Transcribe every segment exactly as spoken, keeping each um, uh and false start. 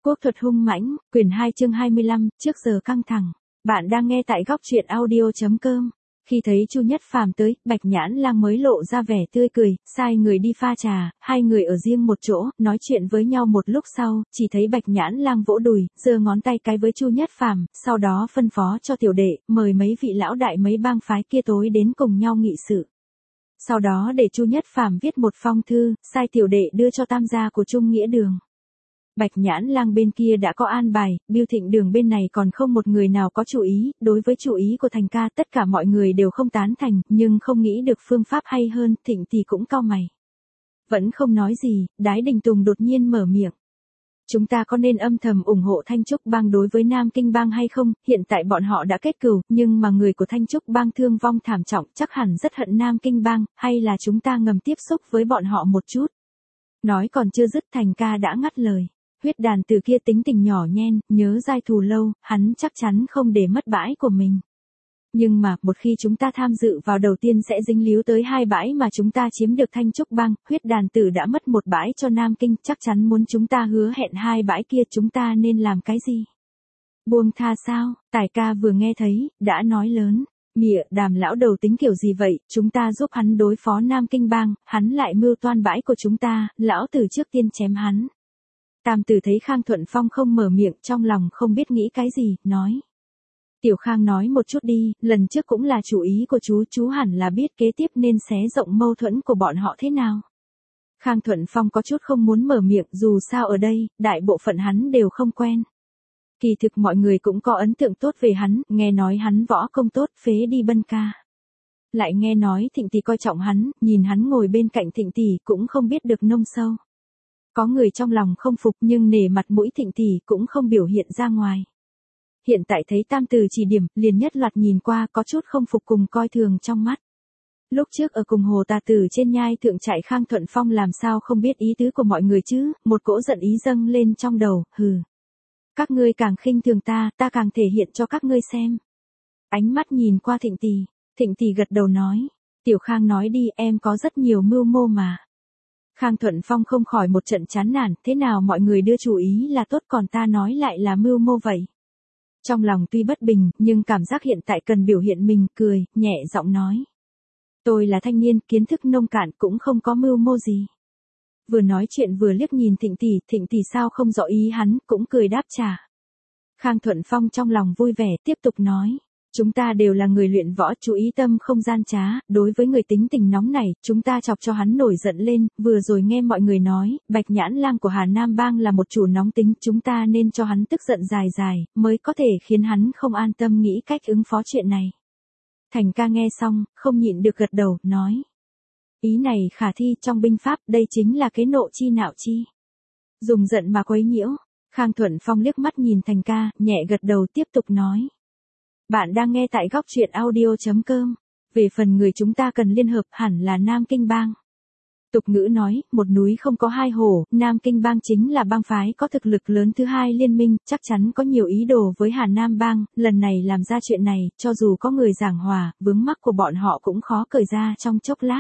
Quốc thuật hung mãnh, quyển hai chương hai mươi lăm, trước giờ căng thẳng. Bạn đang nghe tại góc truyện audio chấm com. Khi thấy Chu Nhất Phàm tới, Bạch Nhãn Lang mới lộ ra vẻ tươi cười, sai người đi pha trà, hai người ở riêng một chỗ, nói chuyện với nhau một lúc sau, chỉ thấy Bạch Nhãn Lang vỗ đùi, giơ ngón tay cái với Chu Nhất Phàm, sau đó phân phó cho tiểu đệ, mời mấy vị lão đại mấy bang phái kia tối đến cùng nhau nghị sự. Sau đó để Chu Nhất Phàm viết một phong thư, sai tiểu đệ đưa cho tam gia của Trung Nghĩa Đường. Bạch Nhãn Lang bên kia đã có an bài, Bưu Thịnh Đường bên này còn không một người nào có chủ ý, đối với chủ ý của Thành ca tất cả mọi người đều không tán thành, nhưng không nghĩ được phương pháp hay hơn, Thịnh thì cũng cau mày. Vẫn không nói gì, Đái Đình Tùng đột nhiên mở miệng. Chúng ta có nên âm thầm ủng hộ Thanh Trúc Bang đối với Nam Kinh Bang hay không? Hiện tại bọn họ đã kết cừu, nhưng mà người của Thanh Trúc Bang thương vong thảm trọng, chắc hẳn rất hận Nam Kinh Bang, hay là chúng ta ngầm tiếp xúc với bọn họ một chút? Nói còn chưa dứt, Thành ca đã ngắt lời. Huyết đàn từ kia tính tình nhỏ nhen, nhớ dai thù lâu, hắn chắc chắn không để mất bãi của mình. Nhưng mà, một khi chúng ta tham dự vào đầu tiên sẽ dính líu tới hai bãi mà chúng ta chiếm được Thanh Trúc Bang, huyết đàn tử đã mất một bãi cho Nam Kinh, chắc chắn muốn chúng ta hứa hẹn hai bãi kia, chúng ta nên làm cái gì? Buông tha sao? Tài ca vừa nghe thấy, đã nói lớn. Mịa, Đàm lão đầu tính kiểu gì vậy, chúng ta giúp hắn đối phó Nam Kinh Bang, hắn lại mưu toan bãi của chúng ta, lão tử trước tiên chém hắn. Tam Tử thấy Khang Thuận Phong không mở miệng, trong lòng không biết nghĩ cái gì, nói. Tiểu Khang nói một chút đi, lần trước cũng là chủ ý của chú, chú hẳn là biết kế tiếp nên xé rộng mâu thuẫn của bọn họ thế nào. Khang Thuận Phong có chút không muốn mở miệng, dù sao ở đây, đại bộ phận hắn đều không quen. Kỳ thực mọi người cũng có ấn tượng tốt về hắn, nghe nói hắn võ công tốt, phế đi Bân ca. Lại nghe nói Thịnh tỷ coi trọng hắn, nhìn hắn ngồi bên cạnh Thịnh tỷ cũng không biết được nông sâu. Có người trong lòng không phục nhưng nể mặt mũi Thịnh tỷ cũng không biểu hiện ra ngoài. Hiện tại thấy Tam Từ chỉ điểm, liền nhất loạt nhìn qua có chút không phục cùng coi thường trong mắt. Lúc trước ở cùng Hồ Tà Tử trên nhai thượng trại, Khang Thuận Phong làm sao không biết ý tứ của mọi người chứ, một cỗ giận ý dâng lên trong đầu, hừ. Các ngươi càng khinh thường ta, ta càng thể hiện cho các ngươi xem. Ánh mắt nhìn qua Thịnh tỷ, Thịnh tỷ gật đầu nói, Tiểu Khang nói đi, em có rất nhiều mưu mô mà. Khang Thuận Phong không khỏi một trận chán nản, thế nào mọi người đưa chủ ý là tốt còn ta nói lại là mưu mô vậy. Trong lòng tuy bất bình, nhưng cảm giác hiện tại cần biểu hiện mình, cười, nhẹ giọng nói. Tôi là thanh niên, kiến thức nông cạn cũng không có mưu mô gì. Vừa nói chuyện vừa liếc nhìn Thịnh tỷ, Thịnh tỷ sao không rõ ý hắn, cũng cười đáp trả. Khang Thuận Phong trong lòng vui vẻ, tiếp tục nói. Chúng ta đều là người luyện võ, chú ý tâm không gian trá, đối với người tính tình nóng này, chúng ta chọc cho hắn nổi giận lên, vừa rồi nghe mọi người nói, Bạch Nhãn Lang của Hà Nam Bang là một chủ nóng tính, chúng ta nên cho hắn tức giận dài dài, mới có thể khiến hắn không an tâm nghĩ cách ứng phó chuyện này. Thành ca nghe xong, không nhịn được gật đầu, nói. Ý này khả thi, trong binh pháp, đây chính là cái nộ chi nạo chi. Dùng giận mà quấy nhiễu. Khang Thuận Phong liếc mắt nhìn Thành ca, nhẹ gật đầu tiếp tục nói. Bạn đang nghe tại góc truyện audio chấm com. Về phần người chúng ta cần liên hợp hẳn là Nam Kinh Bang. Tục ngữ nói, một núi không có hai hổ, Nam Kinh Bang chính là bang phái có thực lực lớn thứ hai liên minh, chắc chắn có nhiều ý đồ với Hà Nam Bang, lần này làm ra chuyện này, cho dù có người giảng hòa, vướng mắc của bọn họ cũng khó cởi ra trong chốc lát.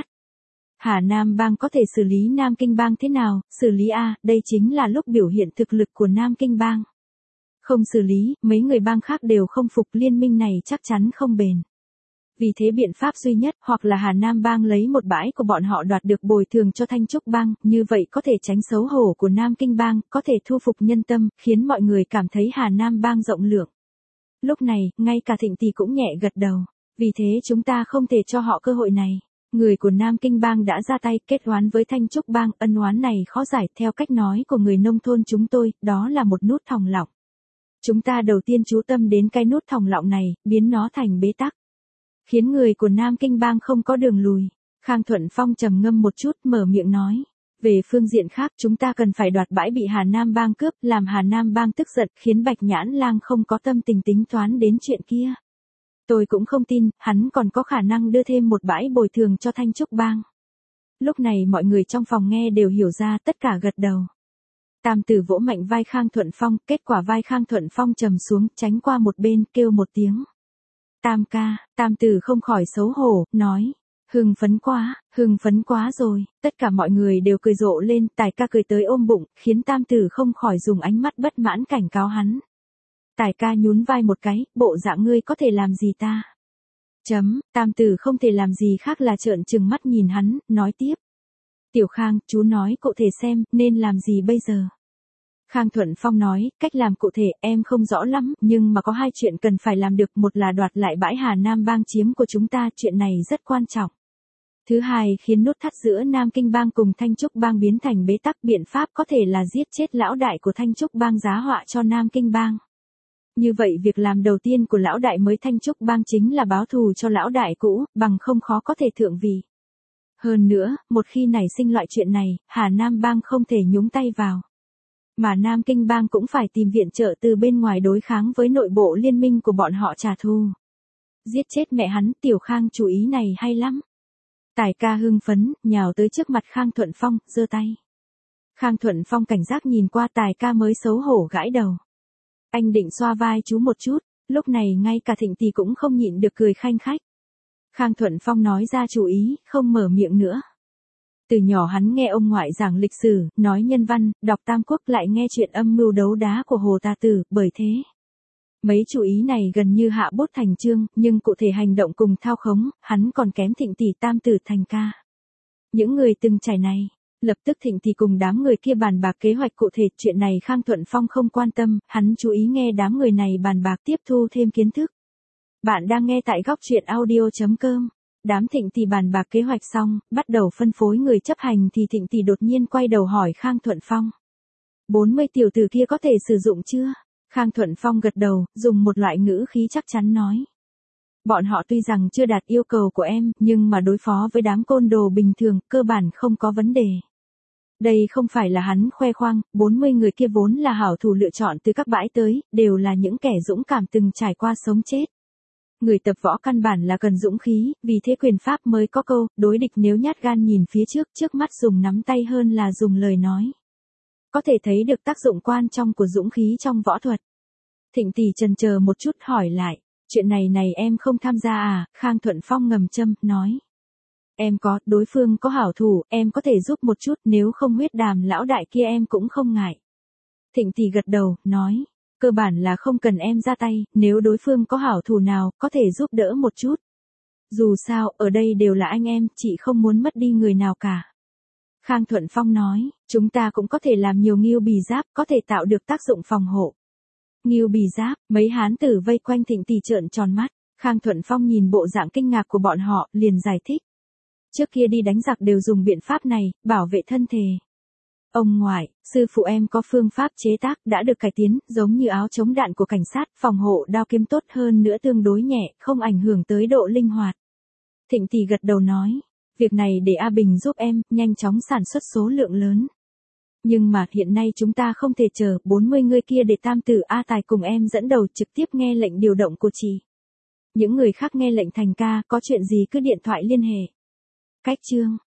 Hà Nam Bang có thể xử lý Nam Kinh Bang thế nào, xử lý a, đây chính là lúc biểu hiện thực lực của Nam Kinh Bang. Không xử lý, mấy người bang khác đều không phục, liên minh này chắc chắn không bền. Vì thế biện pháp duy nhất, hoặc là Hà Nam Bang lấy một bãi của bọn họ đoạt được bồi thường cho Thanh Trúc Bang, như vậy có thể tránh xấu hổ của Nam Kinh Bang, có thể thu phục nhân tâm, khiến mọi người cảm thấy Hà Nam Bang rộng lượng. Lúc này, ngay cả Thịnh tỷ cũng nhẹ gật đầu. Vì thế chúng ta không thể cho họ cơ hội này. Người của Nam Kinh Bang đã ra tay kết oán với Thanh Trúc Bang, ân oán này khó giải, theo cách nói của người nông thôn chúng tôi, đó là một nút thòng lọng. Chúng ta đầu tiên chú tâm đến cái nút thòng lọng này, biến nó thành bế tắc. Khiến người của Nam Kinh Bang không có đường lùi. Khang Thuận Phong trầm ngâm một chút, mở miệng nói. Về phương diện khác, chúng ta cần phải đoạt bãi bị Hà Nam Bang cướp, làm Hà Nam Bang tức giận, khiến Bạch Nhãn Lang không có tâm tình tính toán đến chuyện kia. Tôi cũng không tin, hắn còn có khả năng đưa thêm một bãi bồi thường cho Thanh Trúc Bang. Lúc này mọi người trong phòng nghe đều hiểu ra, tất cả gật đầu. Tam Tử vỗ mạnh vai Khang Thuận Phong, kết quả vai Khang Thuận Phong trầm xuống, tránh qua một bên, kêu một tiếng. Tam ca, Tam Tử không khỏi xấu hổ, nói. Hưng phấn quá, hưng phấn quá rồi, tất cả mọi người đều cười rộ lên, Tài ca cười tới ôm bụng, khiến tam tử không khỏi dùng ánh mắt bất mãn cảnh cáo hắn. Tài ca nhún vai một cái, bộ dạng ngươi có thể làm gì ta? Chấm, tam tử không thể làm gì khác là trợn trừng mắt nhìn hắn, nói tiếp. Tiểu Khang, chú nói cụ thể xem, nên làm gì bây giờ? Khang Thuận Phong nói, cách làm cụ thể em không rõ lắm, nhưng mà có hai chuyện cần phải làm được, một là đoạt lại bãi Hà Nam bang chiếm của chúng ta, chuyện này rất quan trọng. Thứ hai, khiến nút thắt giữa Nam Kinh bang cùng Thanh Trúc bang biến thành bế tắc, biện pháp có thể là giết chết lão đại của Thanh Trúc bang giá họa cho Nam Kinh bang. Như vậy việc làm đầu tiên của lão đại mới Thanh Trúc bang chính là báo thù cho lão đại cũ, bằng không khó có thể thượng vị. Hơn nữa, một khi nảy sinh loại chuyện này, Hà Nam bang không thể nhúng tay vào. Mà Nam Kinh bang cũng phải tìm viện trợ từ bên ngoài đối kháng với nội bộ liên minh của bọn họ trả thù. Giết chết mẹ hắn, Tiểu Khang chủ ý này hay lắm. Tài ca hưng phấn, nhào tới trước mặt Khang Thuận Phong, giơ tay. Khang Thuận Phong cảnh giác nhìn qua Tài ca mới xấu hổ gãi đầu. Anh định xoa vai chú một chút, lúc này ngay cả Thịnh Tỷ cũng không nhịn được cười khanh khách. Khang Thuận Phong nói ra chủ ý, không mở miệng nữa. Từ nhỏ hắn nghe ông ngoại giảng lịch sử, nói nhân văn, đọc Tam Quốc, lại nghe chuyện âm mưu đấu đá của Hồ Tà Tử, bởi thế. Mấy chủ ý này gần như hạ bút thành chương, nhưng cụ thể hành động cùng thao khống, hắn còn kém Thịnh Tỷ tam tử thành ca. Những người từng trải này, lập tức Thịnh Tỷ cùng đám người kia bàn bạc kế hoạch cụ thể, chuyện này Khang Thuận Phong không quan tâm, hắn chú ý nghe đám người này bàn bạc tiếp thu thêm kiến thức. Bạn đang nghe tại góc truyện audio chấm com. Đám Thịnh Tỷ bàn bạc kế hoạch xong, bắt đầu phân phối người chấp hành thì Thịnh Tỷ đột nhiên quay đầu hỏi Khang Thuận Phong. bốn mươi tiểu tử kia có thể sử dụng chưa? Khang Thuận Phong gật đầu, dùng một loại ngữ khí chắc chắn nói. Bọn họ tuy rằng chưa đạt yêu cầu của em, nhưng mà đối phó với đám côn đồ bình thường, cơ bản không có vấn đề. Đây không phải là hắn khoe khoang, bốn mươi người kia vốn là hảo thủ lựa chọn từ các bãi tới, đều là những kẻ dũng cảm từng trải qua sống chết. Người tập võ căn bản là cần dũng khí, vì thế quyền pháp mới có câu, đối địch nếu nhát gan nhìn phía trước, trước mắt dùng nắm tay hơn là dùng lời nói. Có thể thấy được tác dụng quan trọng của dũng khí trong võ thuật. Thịnh Tỷ chần chờ một chút hỏi lại, chuyện này này em không tham gia à? Khang Thuận Phong ngầm châm, nói. Em có, đối phương có hảo thủ, em có thể giúp một chút, nếu không huyết đàm lão đại kia em cũng không ngại. Thịnh Tỷ gật đầu, nói. Cơ bản là không cần em ra tay, nếu đối phương có hảo thủ nào, có thể giúp đỡ một chút. Dù sao, ở đây đều là anh em, chị không muốn mất đi người nào cả. Khang Thuận Phong nói, chúng ta cũng có thể làm nhiều Ngưu Bì Giáp, có thể tạo được tác dụng phòng hộ. Ngưu Bì Giáp, mấy hán tử vây quanh Thịnh Tỷ trợn tròn mắt, Khang Thuận Phong nhìn bộ dạng kinh ngạc của bọn họ, liền giải thích. Trước kia đi đánh giặc đều dùng biện pháp này, bảo vệ thân thể. Ông ngoại, sư phụ em có phương pháp chế tác đã được cải tiến, giống như áo chống đạn của cảnh sát, phòng hộ đao kiếm tốt hơn nữa, tương đối nhẹ, không ảnh hưởng tới độ linh hoạt. Thịnh Tỷ gật đầu nói, việc này để A Bình giúp em, nhanh chóng sản xuất số lượng lớn. Nhưng mà hiện nay chúng ta không thể chờ, bốn mươi người kia để tam tử A Tài cùng em dẫn đầu trực tiếp nghe lệnh điều động của chị. Những người khác nghe lệnh thành ca, có chuyện gì cứ điện thoại liên hệ. Cách chương.